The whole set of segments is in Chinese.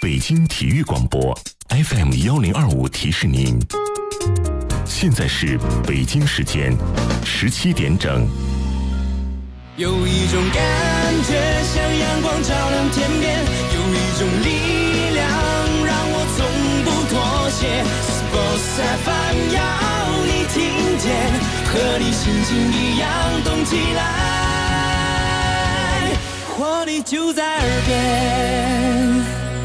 北京体育广播 FM1025提示您，现在是北京时间17点整。 有一种感觉像阳光照亮天边，有一种力量让我从不妥协。Sports FM 要你听见，和你心情一样动起来，活力就在耳边。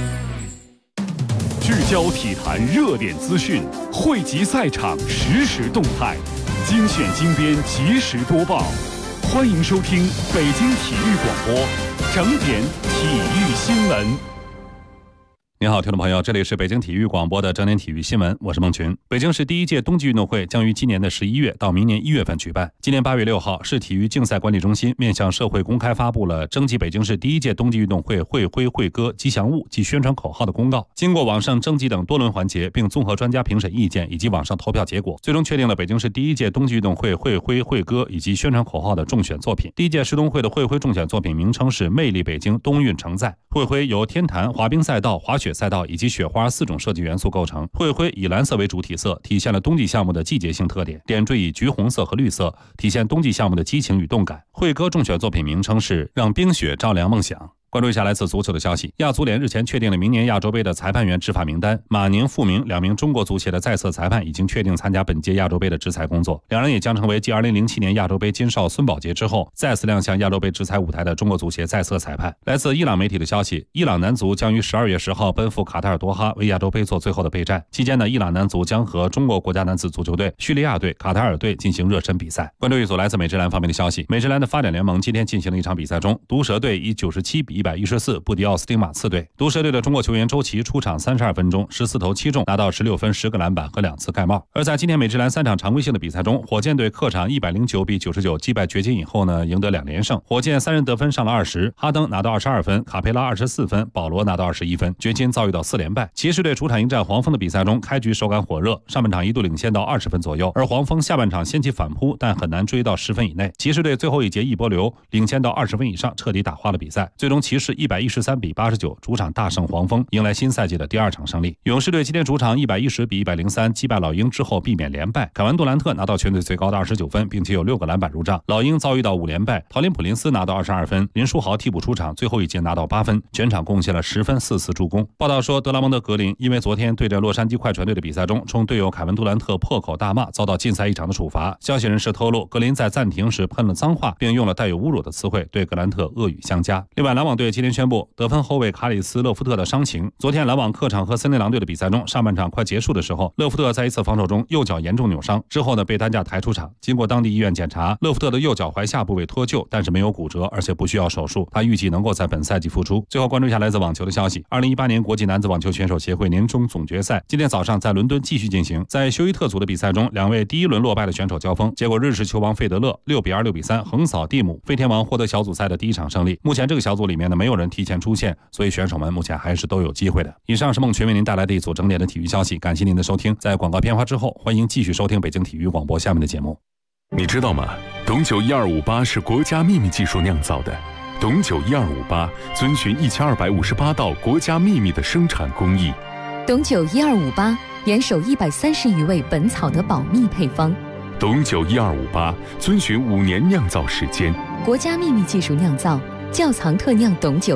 聚焦体坛热点资讯，汇集赛场实时动态，精选精编及时播报。欢迎收听北京体育广播整点体育新闻。 您好，听众朋友，这里是北京体育广播的整点体育新闻，我是孟群。北京市第一届冬季运动会将于今年的11月到明年1月份举办。今年8月6号，市体育竞赛管理中心面向社会公开发布了征集北京市第一届冬季运动会会徽、会歌、吉祥物及宣传口号的公告。经过网上征集等多轮环节，并综合专家评审意见以及网上投票结果，最终确定了北京市第一届冬季运动会会徽、会歌以及宣传口号的中选作品。第一届市冬会的会徽中选作品名称是“魅力北京冬运承载”。会徽由天坛、滑冰赛道、滑雪赛道以及雪花4种设计元素构成。会徽以蓝色为主体色，体现了冬季项目的季节性特点；点缀以橘红色和绿色，体现冬季项目的激情与动感。会歌中选作品名称是“让冰雪照亮梦想”。关注一下来自足球的消息，亚足联日前确定了明年亚洲杯的裁判员执法名单。马宁、傅明2名中国足协的在册裁判已经确定参加本届亚洲杯的执裁工作，两人也将成为继2007年亚洲杯金哨孙宝杰之后再次亮相亚洲杯执裁舞台的中国足协在册裁判。来自伊朗媒体的消息，伊朗男足将于12月10号奔赴卡塔尔多哈为亚洲杯做最后的备战，期间呢，伊朗男足将和中国国家男子足球队、叙利亚队、卡塔尔队进行热身比赛。关注一组来自美职篮方面的消息，美职篮的发展联盟今天进行了一场比赛中，毒蛇队以97-114不敌奥斯汀马刺队。毒蛇队的中国球员周琦出场32分钟，14投7中，拿到16分、10个篮板和2次盖帽。而在今天美职篮3场常规性的比赛中，火箭队客场109-99击败掘金以后呢，赢得2连胜。火箭3人得分上了20，哈登拿到22分，卡佩拉24分，保罗拿到21分。掘金遭遇到4连败。骑士队主场迎战黄蜂的比赛中，开局手感火热，上半场一度领先到20分左右，而黄蜂下半场掀起反扑，但很难追到10分以内。骑士队最后一节一波流，领先到20分以上，彻底打花了比赛。最终骑士113-89主场大胜黄蜂，迎来新赛季的第2场胜利。勇士队今天主场110-103击败老鹰之后避免连败，凯文杜兰特拿到全队最高的29分，并且有6个篮板入账。老鹰遭遇到5连败，陶林普林斯拿到22分，林书豪替补出场，最后一节拿到8分，全场贡献了10分4次助攻。报道说，德拉蒙德格林因为昨天对阵洛杉矶快船队的比赛中冲队友凯文杜兰特破口大骂，遭到禁赛1场的处罚。消息人士透露，格林在暂停时喷了脏话，并用了带有侮辱的词汇对格兰特恶语相加。另外，篮网队今天宣布，得分后卫卡里斯·勒夫特的伤情。昨天篮网客场和森林狼队的比赛中，上半场快结束的时候，勒夫特在一次防守中右脚严重扭伤，之后呢被担架抬出场。经过当地医院检查，勒夫特的右脚踝下部位脱臼，但是没有骨折，而且不需要手术。他预计能够在本赛季复出。最后关注一下来自网球的消息，2018年国际男子网球选手协会年终总决赛今天早上在伦敦继续进行。在休伊特组的比赛中，2位第一轮落败的选手交锋，结果日式球王费德勒6-2、6-3横扫蒂姆，飞天王获得小组赛的第1场胜利。目前这个小组里面呢，没有人提前出线，所以选手们目前还是都有机会的。以上是孟群为您带来的一组整点的体育消息，感谢您的收听。在广告片花之后，欢迎继续收听北京体育广播下面的节目。 你知道吗？董酒1258是国家秘密技术酿造的。董酒1258遵循1258道国家秘密的生产工艺。 董酒1258严守130余味本草的保密配方。 董酒1258遵循5年酿造时间， 国家秘密技术酿造，窖藏特酿董酒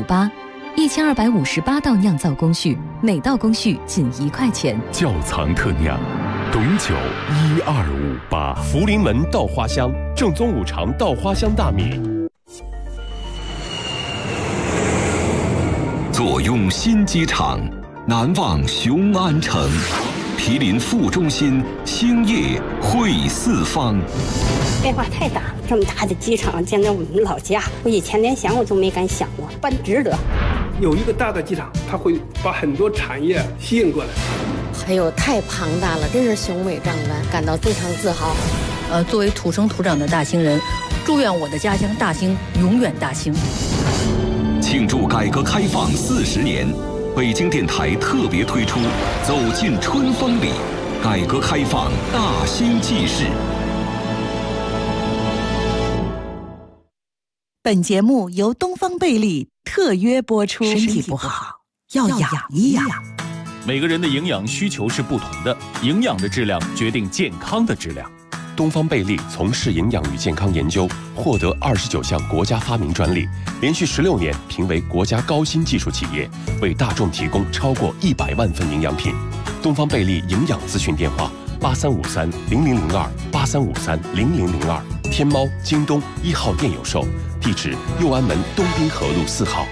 1258，1258道酿造工序，每道工序仅1块钱。 窖藏特酿，董酒1258。 福临门稻花香，正宗5常稻花香大米。 坐拥新机场，难忘雄安城。毗邻副中心，兴业汇四方。 变化太大，这么大的机场，简直我们老家，我以前连想我都没敢想过，办值得。 有一个大的机场，它会把很多产业吸引过来。 哎呦，太庞大了，真是雄伟壮观，感到非常自豪。 作为土生土长的大兴人，祝愿我的家乡大兴永远大兴。 庆祝改革开放40年。北京电台特别推出《走进春风里》，改革开放大兴纪事。 本节目由东方贝利特约播出。 身体不好要养一养。 每个人的营养需求是不同的，营养的质量决定健康的质量。 东方贝利从事营养与健康研究，获得29项国家发明专利，连续16年评为国家高新技术企业，为大众提供超过100万份营养品。东方贝利营养咨询电话83530002，83530002，天猫、京东1号店有售，地址右安门东滨河路4号。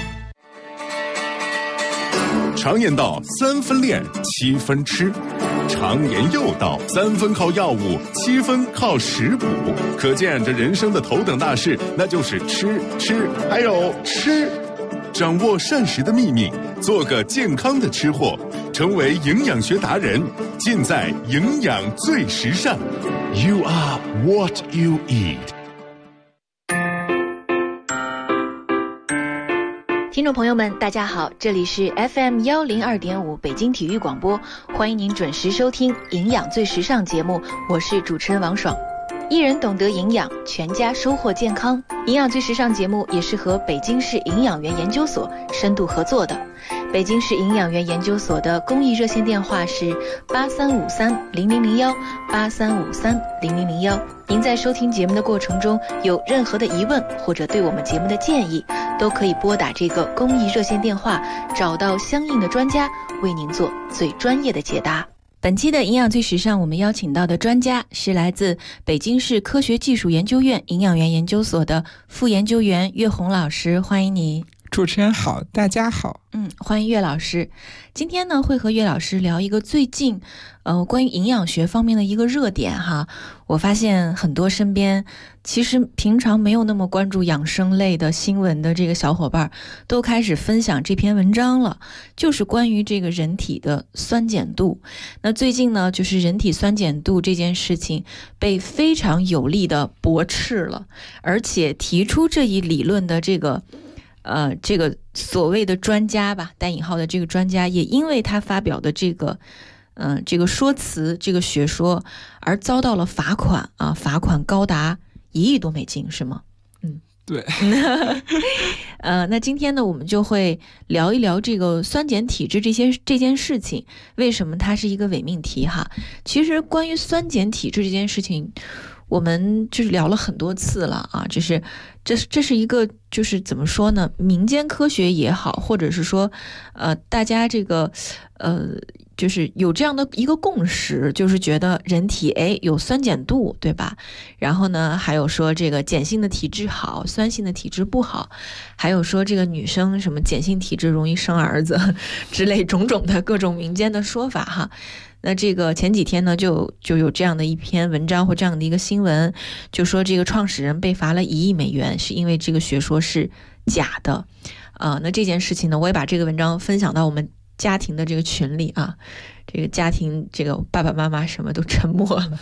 常言道3分练7分吃，常言又道3分靠药物7分靠食谱，可见这人生的头等大事那就是吃还有吃。掌握膳食的秘密，做个健康的吃货，成为营养学达人，尽在营养最时尚。 You are what you eat。 听众朋友们大家好，这里是 FM 102.5北京体育广播，欢迎您准时收听营养最时尚节目，我是主持人王爽。一人懂得营养，全家收获健康。营养最时尚节目也是和北京市营养员研究所深度合作的。北京市营养员研究所的公益热线电话是83530001，83530001。您在收听节目的过程中有任何的疑问或者对我们节目的建议，都可以拨打这个公益热线电话，找到相应的专家为您做最专业的解答。本期的营养最时尚，我们邀请到的专家是来自北京市科学技术研究院营养员研究所的副研究员岳红老师，欢迎你。 主持人好，大家好。 欢迎岳老师。今天呢，会和岳老师聊一个最近关于营养学方面的一个热点哈。我发现很多身边其实平常没有那么关注养生类的新闻的这个小伙伴，都开始分享这篇文章了，就是关于这个人体的酸碱度。那最近呢，就是人体酸碱度这件事情被非常有力的驳斥了，而且提出这一理论的这个所谓的专家吧，带引号的这个专家，也因为他发表的这个说辞，这个学说，而遭到了罚款啊，罚款高达1亿多美金，是吗？ 对。 那今天呢，我们就会聊一聊这个酸碱体质这件事情，为什么它是一个伪命题哈？其实关于酸碱体质这件事情，我们就是聊了很多次了啊，这是一个就是怎么说呢，民间科学也好，或者是说大家这个就是有这样的一个共识，就是觉得人体有酸碱度，对吧？然后呢，还有说这个碱性的体质好，酸性的体质不好，还有说这个女生什么碱性体质容易生儿子之类种种的各种民间的说法哈。那这个前几天呢，就有这样的一篇文章或这样的一个新闻，就说这个创始人被罚了1亿美元，是因为这个学说是假的。那这件事情呢，我也把这个文章分享到我们家庭的这个群里啊，这个家庭这个爸爸妈妈什么都沉默了。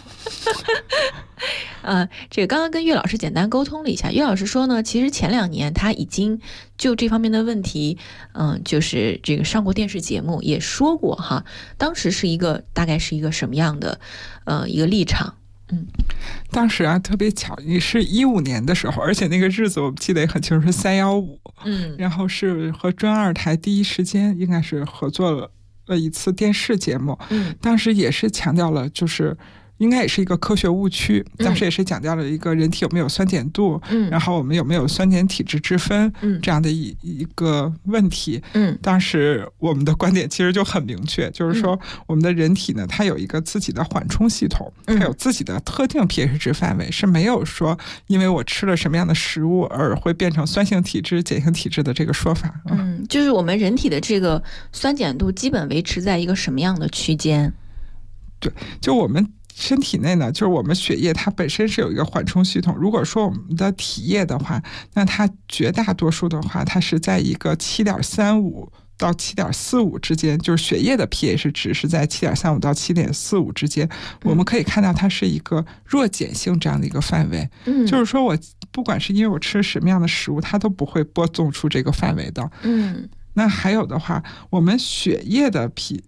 这个刚刚跟岳老师简单沟通了一下，岳老师说呢，其实前2年他已经就这方面的问题，就是这个上过电视节目，也说过哈，当时是大概是一个什么样的一个立场？ 当时啊特别巧，也是15年的时候，而且那个日子我记得也很清楚，是315，然后是和中央2台第一时间应该是合作了一次电视节目，当时也是强调了就是应该也是一个科学误区，当时也是讲到了一个人体有没有酸碱度，然后我们有没有酸碱体质之分，这样的一个问题。当时我们的观点其实就很明确，就是说我们的人体呢，它有一个自己的缓冲系统，它有自己的特定 pH 值范围，是没有说因为我吃了什么样的食物而会变成酸性体质、碱性体质的这个说法。 就是我们人体的这个酸碱度基本维持在一个什么样的区间？ 对，就我们身体内呢，就是我们血液它本身是有一个缓冲系统，如果说我们的体液的话，那它绝大多数的话，它是在一个7.35到7.45之间，就是血液的 pH 值是在7.35到7.45之间，我们可以看到它是一个弱碱性这样的一个范围，就是说我不管是因为我吃什么样的食物，它都不会波动出这个范围的。那还有的话，我们血液的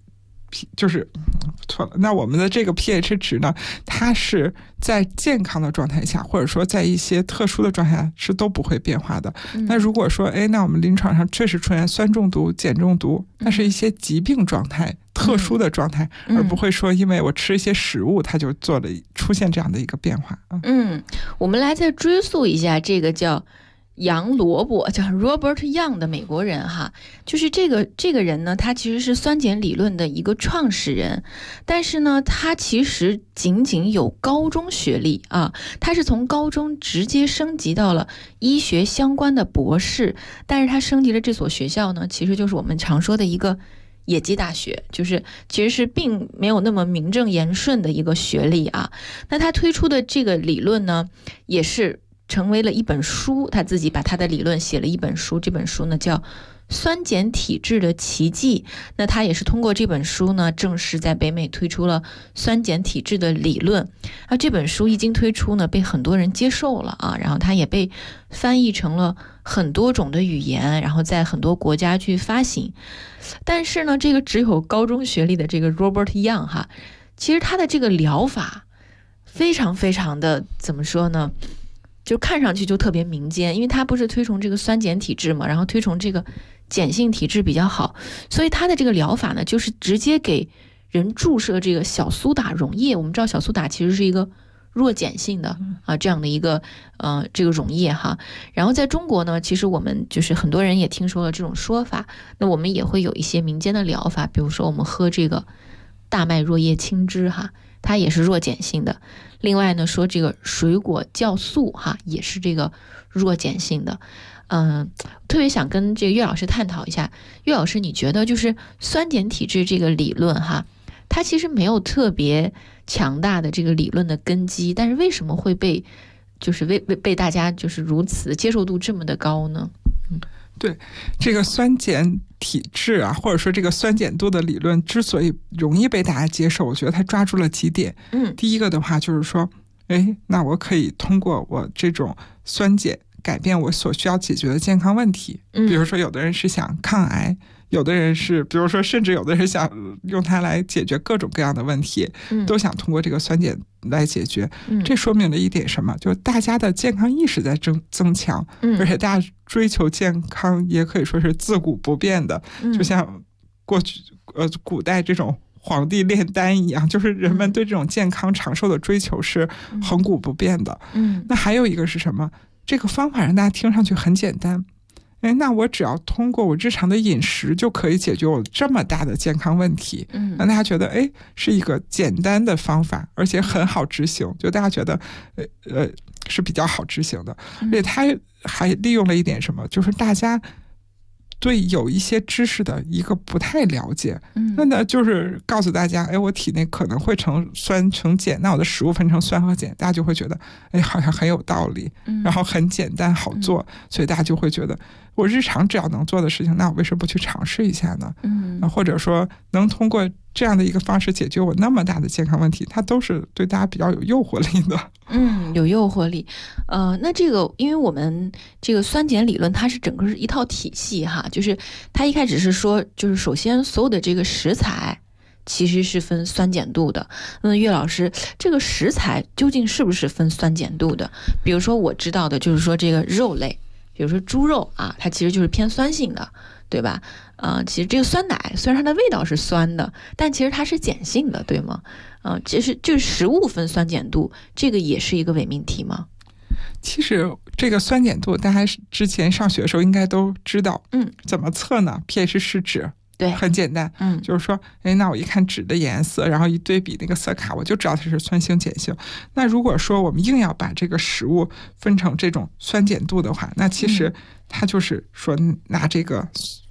就是错了。那我们的这个 pH 值呢，它是在健康的状态下，或者说在一些特殊的状态下是都不会变化的。那如果说那我们临床上确实出现酸中毒、碱中毒，那是一些疾病状态、特殊的状态，而不会说因为我吃一些食物它就出现这样的一个变化。 我们来再追溯一下这个叫杨萝卜，叫 Robert Young 的美国人哈，就是这个人呢，他其实是酸碱理论的一个创始人，但是呢，他其实仅仅有高中学历啊，他是从高中直接升级到了医学相关的博士，但是他升级的这所学校呢，其实就是我们常说的一个野鸡大学，就是其实是并没有那么名正言顺的一个学历啊。那他推出的这个理论呢，也是成为了一本书，他自己把他的理论写了一本书，这本书呢叫《酸碱体质的奇迹》。那他也是通过这本书呢，正式在北美推出了酸碱体质的理论。这本书一经推出呢，被很多人接受了啊，然后它也被翻译成了很多种的语言，然后在很多国家去发行。但是呢，这个只有高中学历的这个 Robert Young 哈，其实他的这个疗法非常非常的怎么说呢？就看上去就特别民间，因为他不是推崇这个酸碱体质嘛，然后推崇这个碱性体质比较好，所以他的这个疗法呢，就是直接给人注射这个小苏打溶液。我们知道小苏打其实是一个弱碱性的这样的一个这个溶液哈。然后在中国呢，其实我们就是很多人也听说了这种说法，那我们也会有一些民间的疗法，比如说我们喝这个大麦若叶青汁哈，它也是弱碱性的。另外呢，说这个水果酵素哈，也是这个弱碱性的。特别想跟这个岳老师探讨一下，岳老师你觉得就是酸碱体质这个理论哈，它其实没有特别强大的这个理论的根基，但是为什么会被大家就是如此接受度这么的高呢？ 对，这个酸碱体质啊，或者说这个酸碱度的理论之所以容易被大家接受，我觉得它抓住了几点。第一个的话就是说，那我可以通过我这种酸碱改变我所需要解决的健康问题。比如说有的人是想抗癌，有的人是比如说甚至有的人想用它来解决各种各样的问题，都想通过这个酸碱来解决。这说明了一点什么？就是大家的健康意识在增强，而且大家追求健康也可以说是自古不变的，就像过去古代这种皇帝炼丹一样，就是人们对这种健康长寿的追求是恒古不变的。那还有一个是什么？这个方法让大家听上去很简单，那我只要通过我日常的饮食就可以解决我这么大的健康问题，让大家觉得是一个简单的方法，而且很好执行，就大家觉得是比较好执行的。而且他还利用了一点什么，就是大家对有一些知识的一个不太了解，那就是告诉大家，我体内可能会成酸成碱，那我的食物分成酸和碱，大家就会觉得，好像很有道理，然后很简单好做，所以大家就会觉得，我日常只要能做的事情，那我为什么不去尝试一下呢？或者说能通过这样的一个方式解决我那么大的健康问题，它都是对大家比较有诱惑力的。 有诱惑力。那这个因为我们这个酸碱理论它是整个是一套体系哈，就是它一开始是说，就是首先所有的这个食材其实是分酸碱度的。那岳老师，这个食材究竟是不是分酸碱度的？比如说我知道的就是说这个肉类，比如说猪肉啊，它其实就是偏酸性的，对吧？其实这个酸奶虽然它的味道是酸的，但其实它是碱性的，对吗？就是食物分酸碱度，这个也是一个伪命题吗？ 其实这个酸碱度大家之前上学的时候应该都知道，怎么测呢？ pH 试纸， 对， 很简单，就是说，那我一看纸的颜色，然后一对比那个色卡，我就知道它是酸性碱性。那如果说我们硬要把这个食物分成这种酸碱度的话，那其实它就是说拿这个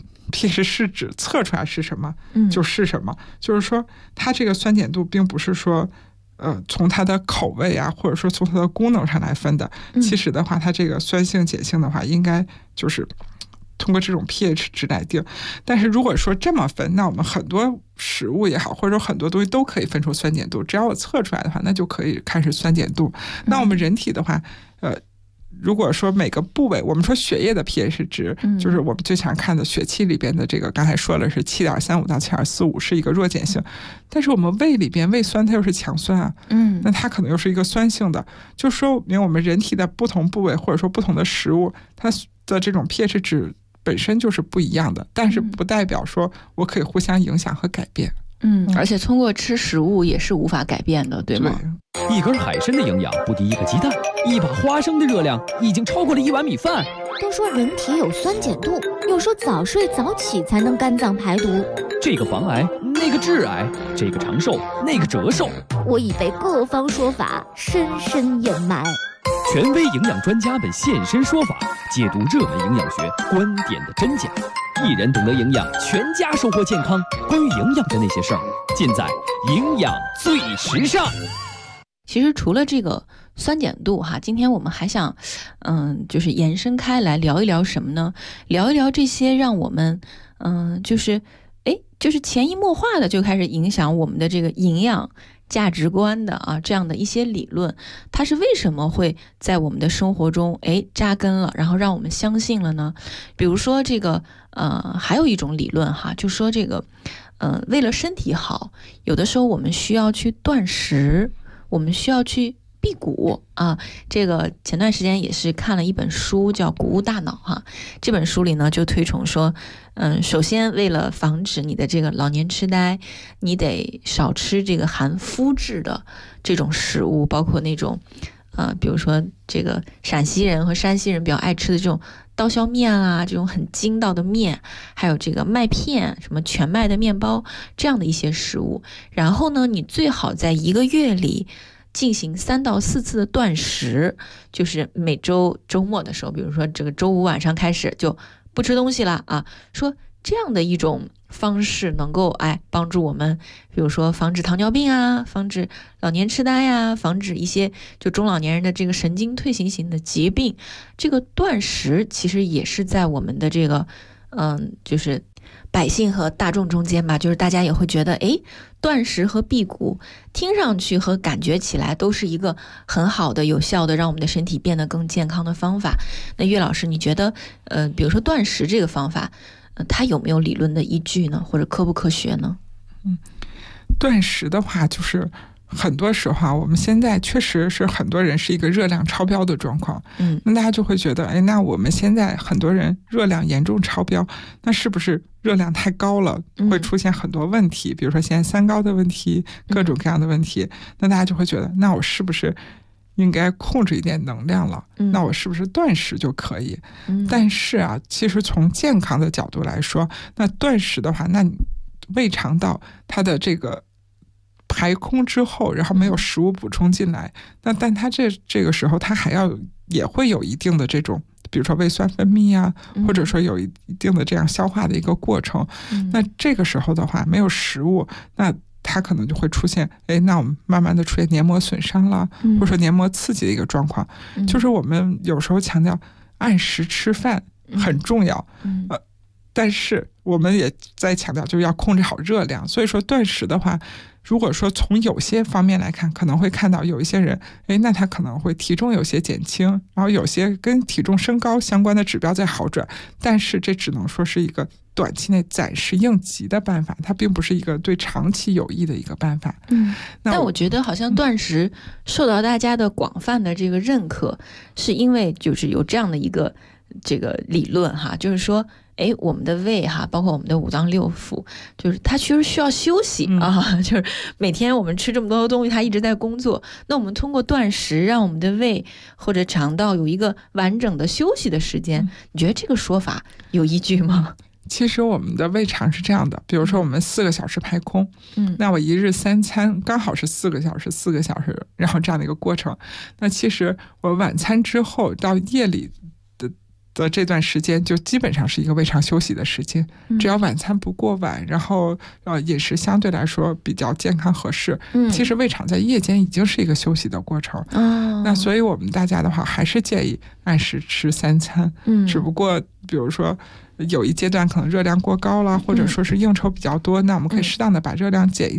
pH 试纸测出来是什么，就是什么。就是说，它这个酸碱度并不是说从它的口味啊，或者说从它的功能上来分的。其实的话，它这个酸性碱性的话，应该就是通过这种 pH 值来定。但是如果说这么分，那我们很多食物也好，或者说很多东西都可以分出酸碱度，只要我测出来的话，那就可以看是酸碱度。那我们人体的话， 如果说每个部位，我们说血液的 pH 值，就是我们最常看的血气里边的这个，刚才说了是 7.35 到 7.45 是一个弱碱性，但是我们胃里边胃酸它又是强酸啊，那它可能又是一个酸性的，就说明我们人体的不同部位或者说不同的食物，它的这种 pH 值本身就是不一样的，但是不代表说我可以互相影响和改变。 而且通过吃食物也是无法改变的，对吗？ 一根海参的营养不敌一个鸡蛋，一把花生的热量已经超过了1碗米饭。 都说人体有酸碱度，又说早睡早起才能肝脏排毒。 这个防癌，那个致癌，这个长寿，那个折寿。 我已被各方说法深深掩埋。 权威营养专家们现身说法，解读热门营养学观点的真假。一人懂得营养，全家收获健康。关于营养的那些事儿，尽在营养最时尚。 其实除了这个酸碱度哈，今天我们还想就是延伸开来聊一聊什么呢？聊一聊这些让我们就是潜移默化的就开始影响我们的这个营养价值观的啊，这样的一些理论，它是为什么会在我们的生活中扎根了，然后让我们相信了呢？比如说这个还有一种理论哈，就说这个为了身体好，有的时候我们需要去断食，我们需要去辟谷啊。这个前段时间也是看了一本书叫《谷物大脑》哈，这本书里呢就推崇说，首先为了防止你的这个老年痴呆，你得少吃这个含麸质的这种食物，包括那种比如说这个陕西人和山西人比较爱吃的这种刀削面啊，这种很筋道的面，还有这个麦片，什么全麦的面包，这样的一些食物。然后呢，你最好在1个月里进行3到4次的断食，就是每周周末的时候，比如说这个周5晚上开始就不吃东西了啊，说这样的一种方式能够帮助我们，比如说防止糖尿病啊，防止老年痴呆呀，防止一些就中老年人的这个神经退行型的疾病。这个断食其实也是在我们的这个就是百姓和大众中间吧，就是大家也会觉得断食和辟谷听上去和感觉起来都是一个很好的有效的让我们的身体变得更健康的方法。那岳老师，你觉得比如说断食这个方法它有没有理论的依据呢，或者科不科学呢？ 断食的话，就是很多时候我们现在确实是很多人是一个热量超标的状况，那大家就会觉得那我们现在很多人热量严重超标，那是不是热量太高了，会出现很多问题，比如说现在三高的问题，各种各样的问题，那大家就会觉得那我是不是应该控制一点能量了，那我是不是断食就可以？但是其实从健康的角度来说，那断食的话，那你胃肠道它的这个排空之后，然后没有食物补充进来，但它这个时候它也会有一定的这种，比如说胃酸分泌啊，或者说有一定的这样消化的一个过程。那这个时候的话，没有食物，那它可能就会出现，那我们慢慢的出现黏膜损伤了，或者说黏膜刺激的一个状况。就是我们有时候强调按时吃饭很重要，但是我们也在强调就是要控制好热量。所以说断食的话，如果说从有些方面来看，可能会看到有一些人，那他可能会体重有些减轻，然后有些跟体重升高相关的指标在好转，但是这只能说是一个短期内暂时应急的办法，它并不是一个对长期有益的一个办法。 但我觉得好像断食受到大家的广泛的这个认可，是因为就是有这样的一个这个理论哈，就是说我们的胃哈，包括我们的五脏六腑，就是它其实需要休息就是每天我们吃这么多东西，它一直在工作。那我们通过断食，让我们的胃或者肠道有一个完整的休息的时间，你觉得这个说法有依据吗？ 其实我们的胃肠是这样的，比如说我们4个小时排空，那我1日3餐刚好是4个小时4个小时，然后这样的一个过程。那其实我晚餐之后到夜里的这段时间就基本上是一个胃肠休息的时间，只要晚餐不过晚，然后饮食相对来说比较健康合适，其实胃肠在夜间已经是一个休息的过程。那所以我们大家的话还是建议按时吃3餐，只不过比如说有一阶段可能热量过高了，或者说是应酬比较多，那我们可以适当的把热量减一减，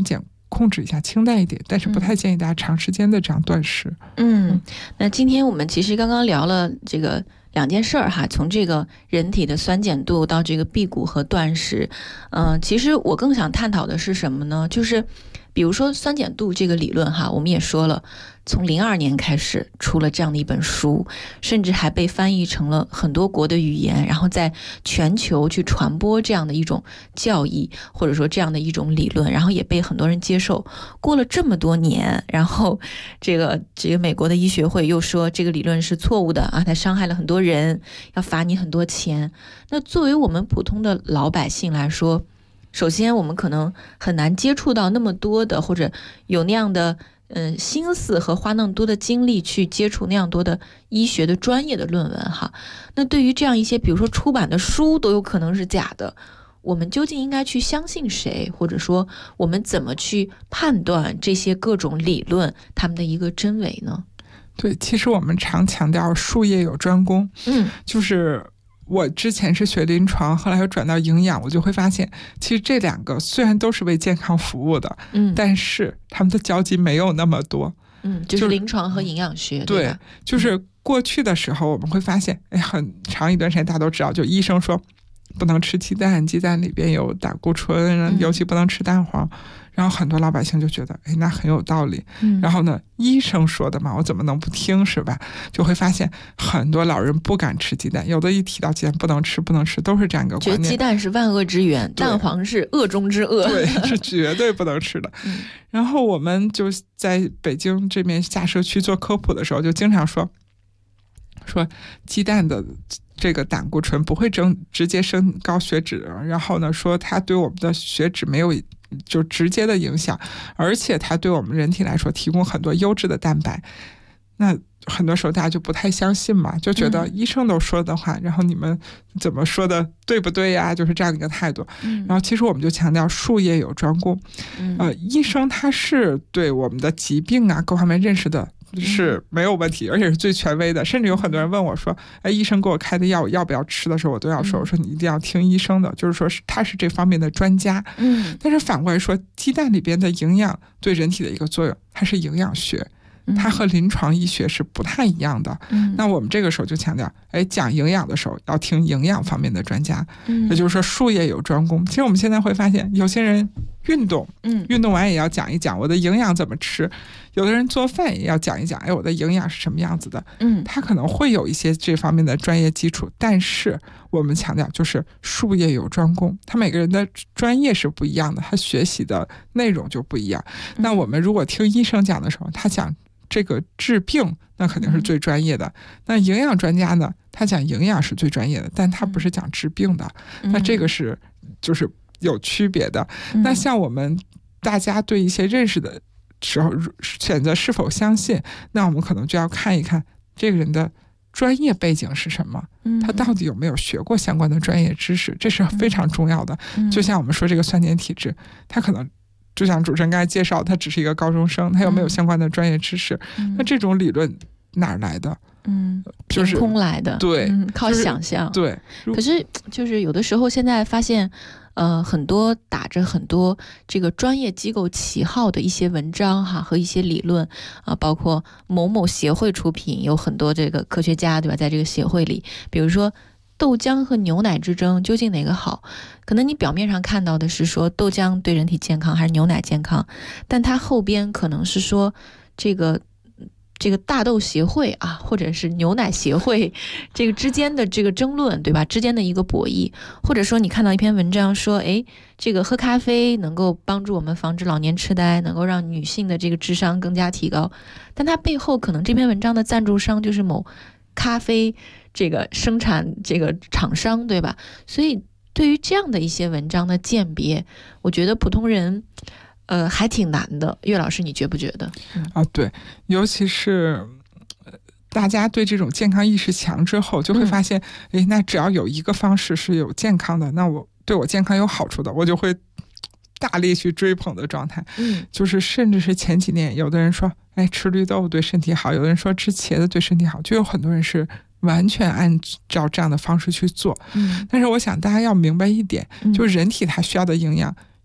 控制一下，清淡一点，但是不太建议大家长时间的这样断食。 那今天我们其实刚刚聊了这个2件事儿哈，从这个人体的酸碱度到这个辟谷和断食，其实我更想探讨的是什么呢？就是比如说酸碱度这个理论哈，我们也说了，从02年开始出了这样的一本书，甚至还被翻译成了很多国的语言，然后在全球去传播这样的一种教义，或者说这样的一种理论，然后也被很多人接受。过了这么多年，然后这个美国的医学会又说这个理论是错误的啊，它伤害了很多人，要罚你很多钱。那作为我们普通的老百姓来说，首先我们可能很难接触到那么多的，或者有那样的心思和花那么多的精力去接触那样多的医学的专业的论文哈。那对于这样一些比如说出版的书都有可能是假的，我们究竟应该去相信谁，或者说我们怎么去判断这些各种理论他们的一个真伪呢？ 对，其实我们常强调术业有专攻，就是我之前是学临床，后来又转到营养，我就会发现其实这2个虽然都是为健康服务的，但是他们的交集没有那么多。 就是临床和营养学。 对，就是过去的时候我们会发现，很长一段时间大家都知道，就医生说不能吃鸡蛋，鸡蛋里边有胆固醇，尤其不能吃蛋黄。然后很多老百姓就觉得那很有道理，然后呢医生说的嘛，我怎么能不听，是吧？就会发现很多老人不敢吃鸡蛋，有的一提到鸡蛋不能吃，都是这样一个观念， 觉得鸡蛋是万恶之源，蛋黄是恶中之恶， 对，是绝对不能吃的。然后我们就在北京这边下社区做科普的时候，就经常说鸡蛋的这个胆固醇不会直接升高血脂，然后呢说它对我们的血脂没有就直接的影响，而且它对我们人体来说提供很多优质的蛋白。那很多时候大家就不太相信嘛，就觉得医生都说的话，然后你们怎么说的对不对呀？就是这样一个态度。然后其实我们就强调术业有专攻，医生他是对我们的疾病啊各方面认识的是没有问题，而且是最权威的。甚至有很多人问我说医生给我开的药我要不要吃的时候，我都要说，我说你一定要听医生的，就是说他是这方面的专家。但是反过来说，鸡蛋里边的营养对人体的一个作用，它是营养学，它和临床医学是不太一样的。那我们这个时候就强调，讲营养的时候要听营养方面的专家，也就是说术业有专攻。其实我们现在会发现，有些人运动完也要讲一讲我的营养怎么吃，有的人做饭也要讲一讲，我的营养是什么样子的。他可能会有一些这方面的专业基础，但是我们强调就是术业有专攻，他每个人的专业是不一样的，他学习的内容就不一样。那我们如果听医生讲的时候，他讲这个治病，那肯定是最专业的。那营养专家呢，他讲营养是最专业的，但他不是讲治病的。那这个是就是有区别的。那像我们大家对一些认识的时候选择是否相信，那我们可能就要看一看这个人的专业背景是什么，他到底有没有学过相关的专业知识，这是非常重要的。就像我们说这个酸碱体质，他可能就像主持人刚才介绍，他只是一个高中生，他有没有相关的专业知识？那这种理论哪儿来的？ 凭空来的， 对， 靠想象， 对。 可是就是有的时候现在发现，很多打着很多这个专业机构旗号的一些文章哈和一些理论啊，包括某某协会出品，有很多这个科学家对吧，在这个协会里，比如说豆浆和牛奶之争究竟哪个好？可能你表面上看到的是说豆浆对人体健康还是牛奶健康，但它后边可能是说这个大豆协会啊，或者是牛奶协会这个之间的这个争论，对吧？之间的一个博弈，或者说你看到一篇文章说，这个喝咖啡能够帮助我们防止老年痴呆，能够让女性的这个智商更加提高，但它背后可能这篇文章的赞助商就是某咖啡这个生产这个厂商，对吧？所以对于这样的一些文章的鉴别，我觉得普通人还挺难的。岳老师你觉不觉得？ 对，尤其是大家对这种健康意识强之后，就会发现那只要有一个方式是有健康的，那我对我健康有好处的，我就会大力去追捧的状态。就是甚至是前几年有的人说吃绿豆对身体好，有的人说吃茄子对身体好，就有很多人是完全按照这样的方式去做。但是我想大家要明白一点，就是人体它需要的营养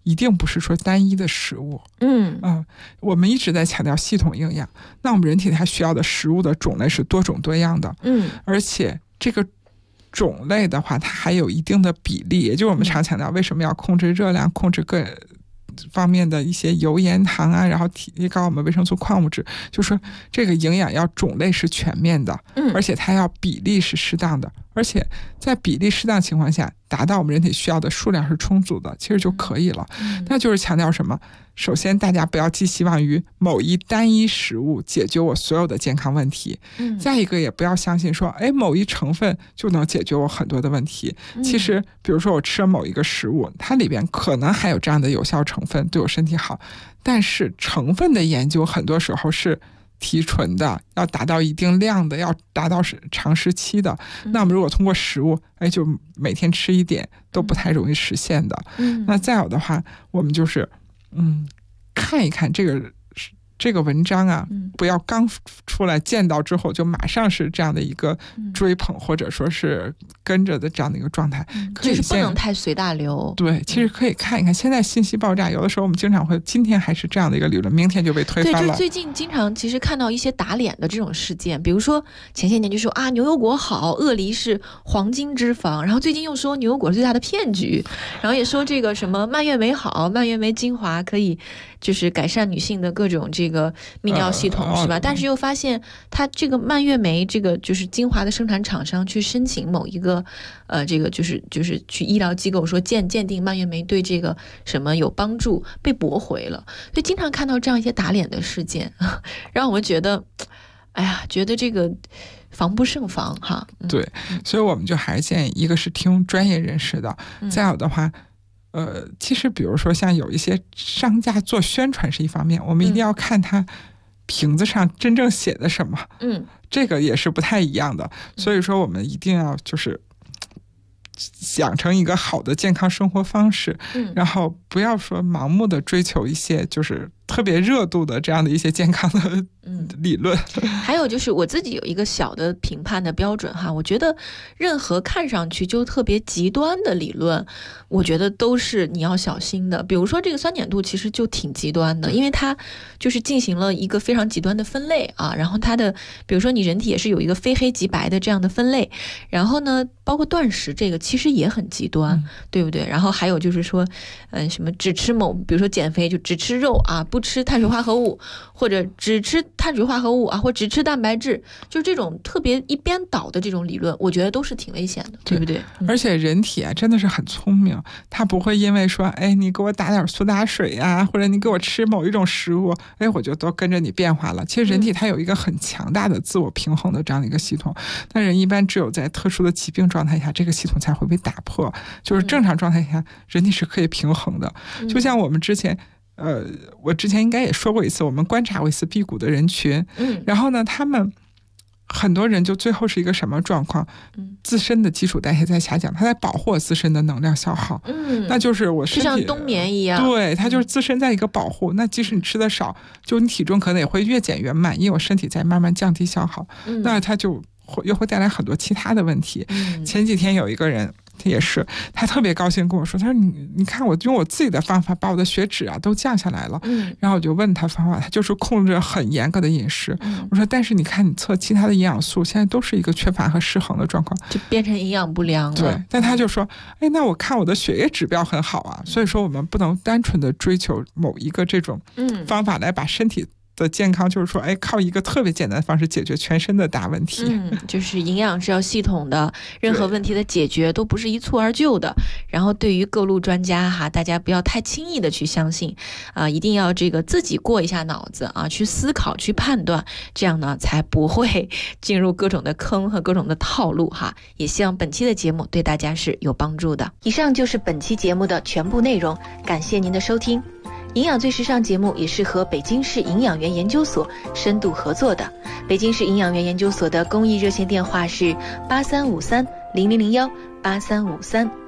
一定不是说单一的食物。我们一直在强调系统营养，那我们人体它需要的食物的种类是多种多样的。而且这个种类的话，它还有一定的比例，也就是我们常强调为什么要控制热量，控制各方面的一些油盐糖啊，然后提高我们维生素矿物质，就是说这个营养要种类是全面的，而且它要比例是适当的，而且在比例适当情况下达到我们人体需要的数量是充足的，其实就可以了。那就是强调什么？首先大家不要寄希望于某一单一食物解决我所有的健康问题，再一个也不要相信说某一成分就能解决我很多的问题。其实比如说我吃了某一个食物，它里边可能还有这样的有效成分对我身体好，但是成分的研究很多时候是提纯的，要达到一定量的，要达到长时期的。那我们如果通过食物就每天吃一点都不太容易实现的。那再有的话，我们就是看一看这个文章啊，不要刚出来见到之后就马上是这样的一个追捧，或者说是跟着的这样的一个状态， 就是不能太随大流。 对，其实可以看一看，现在信息爆炸，有的时候我们经常会今天还是这样的一个理论，明天就被推翻了。 对，就最近经常其实看到一些打脸的这种事件，比如说前些年就说啊牛油果好，鳄梨是黄金脂肪，然后最近又说牛油果是最大的骗局，然后也说这个什么蔓越莓好，蔓越莓精华可以就是改善女性的各种这个泌尿系统，是吧？但是又发现它这个蔓越莓这个就是精华的生产厂商去申请某一个这个就是去医疗机构说鉴定蔓越莓对这个什么有帮助，被驳回了。所以经常看到这样一些打脸的事件，让我们觉得觉得这个防不胜防哈。 对，所以我们就还是建议，一个是听专业人士的，再有的话其实比如说像有一些商家做宣传是一方面，我们一定要看他瓶子上真正写的什么，这个也是不太一样的。所以说我们一定要就是养成一个好的健康生活方式，然后不要说盲目的追求一些就是特别热度的这样的一些健康的理论。 还有就是我自己有一个小的评判的标准哈，我觉得任何看上去就特别极端的理论，我觉得都是你要小心的。比如说这个酸碱度其实就挺极端的，因为它就是进行了一个非常极端的分类啊，然后它的比如说你人体也是有一个非黑即白的这样的分类，然后呢包括断食这个其实也很极端，对不对？然后还有就是说什么只吃比如说减肥就只吃肉啊，不吃碳水化合物，或者只吃碳水化合物啊，或只吃蛋白质，就是这种特别一边倒的这种理论，我觉得都是挺危险的，对不对？ 而且人体真的是很聪明，他不会因为说你给我打点苏打水啊，或者你给我吃某一种食物我就都跟着你变化了。其实人体它有一个很强大的自我平衡的这样的一个系统，但人一般只有在特殊的疾病状态下，这个系统才会被打破。就是正常状态下人体是可以平衡的。就像我们之前我之前应该也说过一次，我们观察过一次辟谷的人群，然后呢他们很多人就最后是一个什么状况？自身的基础代谢在下降，他在保护自身的能量消耗。那就是我身体就像冬眠一样， 对，他就是自身在一个保护。那即使你吃的少，就你体重可能也会越减越慢，因为我身体在慢慢降低消耗。那他就又会带来很多其他的问题。前几天有一个人。也是，他特别高兴跟我说，他说你看我用我自己的方法把我的血脂都降下来了。然后我就问他方法，他就是控制很严格的饮食。我说但是你看你测其他的营养素现在都是一个缺乏和失衡的状况， 就变成营养不良了。 对，但他就说那我看我的血液指标很好啊。所以说我们不能单纯的追求某一个这种方法来把身体的健康，就是说靠一个特别简单的方式解决全身的大问题。 就是营养是要系统的，任何问题的解决都不是一蹴而就的。然后对于各路专家哈，大家不要太轻易的去相信一定要这个自己过一下脑子去思考去判断，这样呢才不会进入各种的坑和各种的套路哈。也希望本期的节目对大家是有帮助的。以上就是本期节目的全部内容，感谢您的收听。营养最时尚节目也是和北京市营养员研究所深度合作的。北京市营养员研究所的公益热线电话是83530001，8353